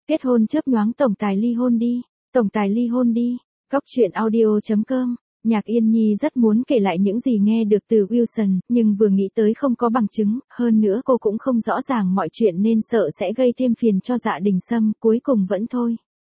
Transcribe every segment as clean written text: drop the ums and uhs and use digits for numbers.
Kết hôn chớp nhoáng tổng tài ly hôn đi. Tổng tài ly hôn đi. Góc truyện audio.com. Nhạc Yên Nhi rất muốn kể lại những gì nghe được từ Wilson, nhưng vừa nghĩ tới không có bằng chứng, hơn nữa cô cũng không rõ ràng mọi chuyện nên sợ sẽ gây thêm phiền cho Dạ Đình Sâm, cuối cùng vẫn thôi.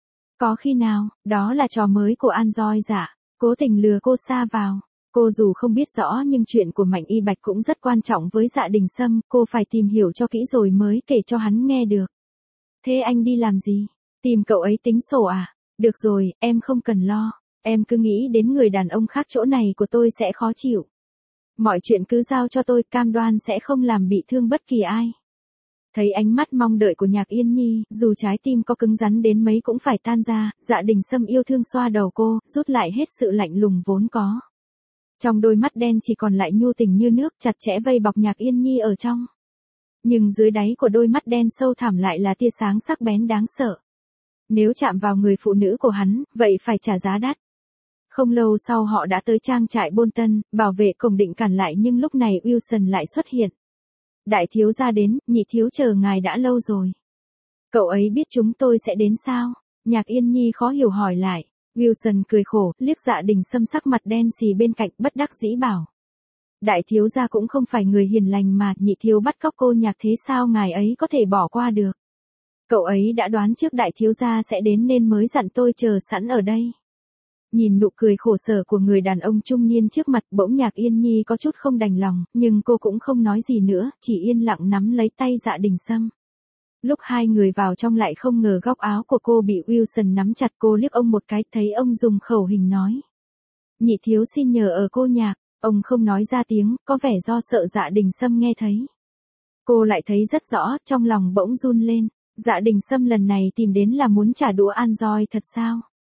Có khi nào, đó là trò mới của An Doi dạ, cố tình lừa cô sa vào. Cô dù không biết rõ nhưng chuyện của Mạnh Y Bạch cũng rất quan trọng với Dạ Đình Sâm, cô phải tìm hiểu cho kỹ rồi mới kể cho hắn nghe được. Thế anh đi làm gì? Tìm cậu ấy tính sổ à? Được rồi, em không cần lo. Em cứ nghĩ đến người đàn ông khác chỗ này của tôi sẽ khó chịu. Mọi chuyện cứ giao cho tôi, cam đoan sẽ không làm bị thương bất kỳ ai. Thấy ánh mắt mong đợi của Nhạc Yên Nhi, dù trái tim có cứng rắn đến mấy cũng phải tan ra, Dạ Đình Sâm yêu thương xoa đầu cô, rút lại hết sự lạnh lùng vốn có. Trong đôi mắt đen chỉ còn lại nhu tình như nước, chặt chẽ vây bọc Nhạc Yên Nhi ở trong. Nhưng dưới đáy của đôi mắt đen sâu thẳm lại là tia sáng sắc bén đáng sợ. Nếu chạm vào người phụ nữ của hắn, vậy phải trả giá đắt. Không lâu sau họ đã tới trang trại Bolton, bảo vệ cổng định cản lại nhưng lúc này Wilson lại xuất hiện. Đại thiếu gia đến, nhị thiếu chờ ngài đã lâu rồi. Cậu ấy biết chúng tôi sẽ đến sao? Nhạc Yên Nhi khó hiểu hỏi lại. Wilson cười khổ, liếc Dạ Đình Sâm sắc mặt đen xì bên cạnh, bất đắc dĩ bảo. Đại thiếu gia cũng không phải người hiền lành mà, nhị thiếu bắt cóc cô Nhạc thế sao ngài ấy có thể bỏ qua được. Cậu ấy đã đoán trước đại thiếu gia sẽ đến nên mới dặn tôi chờ sẵn ở đây. Nhìn nụ cười khổ sở của người đàn ông trung niên trước mặt, bỗng Nhạc Yên Nhi có chút không đành lòng, nhưng cô cũng không nói gì nữa, chỉ yên lặng nắm lấy tay Dạ Đình Sâm. Lúc hai người vào trong lại không ngờ góc áo của cô bị Wilson nắm chặt, cô liếc ông một cái, thấy ông dùng khẩu hình nói. Nhị thiếu xin nhờ ở cô Nhạc, ông không nói ra tiếng, có vẻ do sợ Dạ Đình Sâm nghe thấy. Cô lại thấy rất rõ, trong lòng bỗng run lên, Dạ Đình Sâm lần này tìm đến là muốn trả đũa An Doi thật sao?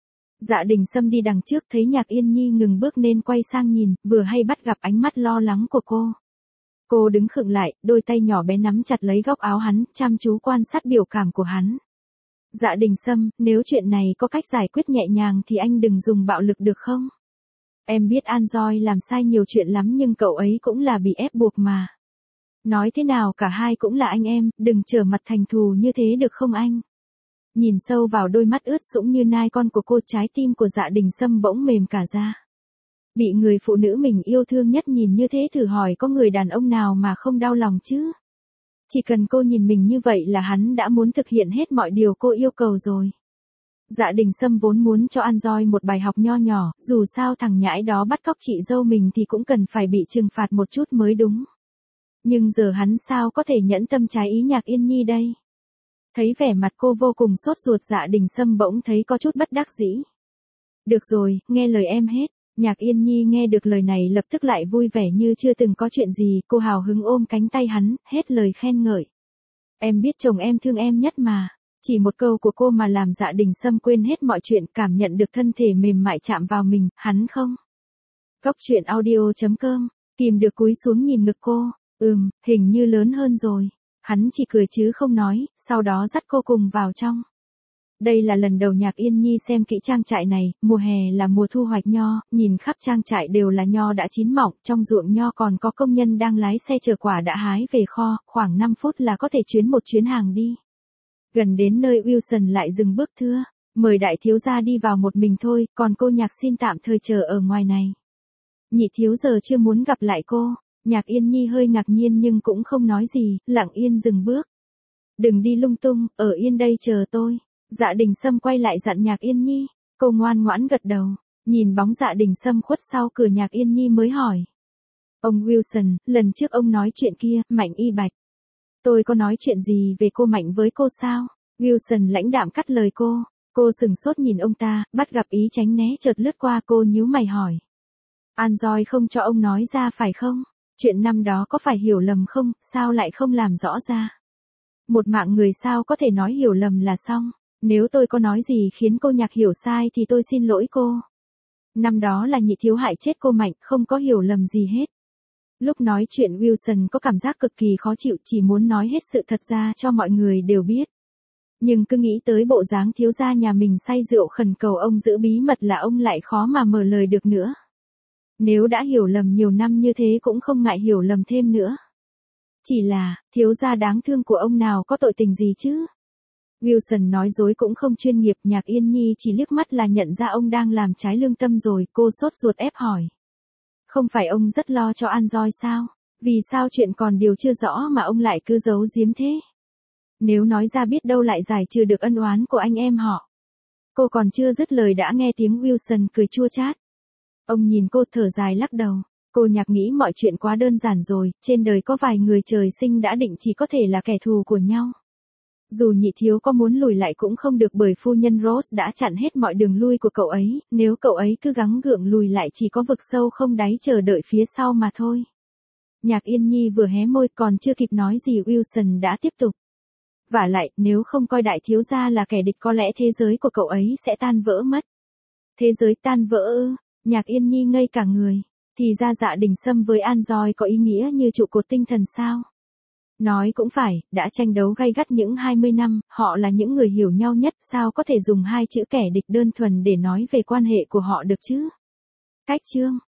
Dạ Đình Sâm đi đằng trước thấy Nhạc Yên Nhi ngừng bước nên quay sang nhìn, vừa hay bắt gặp ánh mắt lo lắng của cô. Cô đứng khựng lại, đôi tay nhỏ bé nắm chặt lấy góc áo hắn, chăm chú quan sát biểu cảm của hắn. Dạ Đình Sâm, nếu chuyện này có cách giải quyết nhẹ nhàng thì anh đừng dùng bạo lực được không? Em biết An Doi làm sai nhiều chuyện lắm nhưng cậu ấy cũng là bị ép buộc mà. Nói thế nào cả hai cũng là anh em, đừng trở mặt thành thù như thế được không anh? Nhìn sâu vào đôi mắt ướt sũng như nai con của cô, trái tim của Dạ Đình Sâm bỗng mềm cả ra. Bị người phụ nữ mình yêu thương nhất nhìn như thế, thử hỏi có người đàn ông nào mà không đau lòng chứ? Chỉ cần cô nhìn mình như vậy là hắn đã muốn thực hiện hết mọi điều cô yêu cầu rồi. Dạ Đình Sâm vốn muốn cho An Doi một bài học nho nhỏ, dù sao thằng nhãi đó bắt cóc chị dâu mình thì cũng cần phải bị trừng phạt một chút mới đúng. Nhưng giờ hắn sao có thể nhẫn tâm trái ý Nhạc Yên Nhi đây? Thấy vẻ mặt cô vô cùng sốt ruột, Dạ Đình Sâm bỗng thấy có chút bất đắc dĩ. Được rồi, nghe lời em hết. Nhạc Yên Nhi nghe được lời này lập tức lại vui vẻ như chưa từng có chuyện gì, cô hào hứng ôm cánh tay hắn, hết lời khen ngợi. Em biết chồng em thương em nhất mà. Chỉ một câu của cô mà làm Dạ Đình Sâm quên hết mọi chuyện, cảm nhận được thân thể mềm mại chạm vào mình, hắn không. Góc truyện audio.com, kìm được cúi xuống nhìn ngực cô, hình như lớn hơn rồi. Hắn chỉ cười chứ không nói, sau đó dắt cô cùng vào trong. Đây là lần đầu Nhạc Yên Nhi xem kỹ trang trại này, mùa hè là mùa thu hoạch nho, nhìn khắp trang trại đều là nho đã chín mọng, trong ruộng nho còn có công nhân đang lái xe chở quả đã hái về kho, khoảng 5 phút là có thể chuyến một chuyến hàng đi. Gần đến nơi Wilson lại dừng bước, thưa, mời đại thiếu gia đi vào một mình thôi, còn cô Nhạc xin tạm thời chờ ở ngoài này. Nhị thiếu giờ chưa muốn gặp lại cô. Nhạc Yên Nhi hơi ngạc nhiên nhưng cũng không nói gì, lặng yên dừng bước. Đừng đi lung tung, ở yên đây chờ tôi. Dạ Đình Sâm quay lại dặn Nhạc Yên Nhi. Cô ngoan ngoãn gật đầu. Nhìn bóng Dạ Đình Sâm khuất sau cửa, Nhạc Yên Nhi mới hỏi. Ông Wilson, lần trước ông nói chuyện kia, Mạnh Y Bạch. Tôi có nói chuyện gì về cô Mạnh với cô sao? Wilson lãnh đạm cắt lời cô. Cô sừng sốt nhìn ông ta, bắt gặp ý tránh né chợt lướt qua, cô nhíu mày hỏi. An Doi không cho ông nói ra phải không? Chuyện năm đó có phải hiểu lầm không, sao lại không làm rõ ra? Một mạng người sao có thể nói hiểu lầm là xong? Nếu tôi có nói gì khiến cô Nhạc hiểu sai thì tôi xin lỗi cô. Năm đó là nhị thiếu hại chết cô Mạnh, không có hiểu lầm gì hết. Lúc nói chuyện Wilson có cảm giác cực kỳ khó chịu, chỉ muốn nói hết sự thật ra cho mọi người đều biết. Nhưng cứ nghĩ tới bộ dáng thiếu gia nhà mình say rượu khẩn cầu ông giữ bí mật là ông lại khó mà mở lời được nữa. Nếu đã hiểu lầm nhiều năm như thế cũng không ngại hiểu lầm thêm nữa. Chỉ là, thiếu gia đáng thương của ông nào có tội tình gì chứ? Wilson nói dối cũng không chuyên nghiệp, Nhạc Yên Nhi chỉ liếc mắt là nhận ra ông đang làm trái lương tâm rồi, cô sốt ruột ép hỏi. Không phải ông rất lo cho Anjoy sao? Vì sao chuyện còn điều chưa rõ mà ông lại cứ giấu giếm thế? Nếu nói ra biết đâu lại giải trừ được ân oán của anh em họ. Cô còn chưa dứt lời đã nghe tiếng Wilson cười chua chát. Ông nhìn cô thở dài lắc đầu. Cô Nhạc nghĩ mọi chuyện quá đơn giản rồi, trên đời có vài người trời sinh đã định chỉ có thể là kẻ thù của nhau. Dù nhị thiếu có muốn lùi lại cũng không được bởi phu nhân Rose đã chặn hết mọi đường lui của cậu ấy, nếu cậu ấy cứ gắng gượng lùi lại chỉ có vực sâu không đáy chờ đợi phía sau mà thôi. Nhạc Yên Nhi vừa hé môi còn chưa kịp nói gì Wilson đã tiếp tục. Vả lại, nếu không coi đại thiếu gia là kẻ địch có lẽ thế giới của cậu ấy sẽ tan vỡ mất. Thế giới tan vỡ ư? Nhạc Yên Nhi ngây cả người. Thì ra Dạ Đình Sâm với Anjoy có ý nghĩa như trụ cột tinh thần sao? Nói cũng phải, đã tranh đấu gay gắt những 20 năm, họ là những người hiểu nhau nhất, sao có thể dùng hai chữ kẻ địch đơn thuần để nói về quan hệ của họ được chứ? Cách chương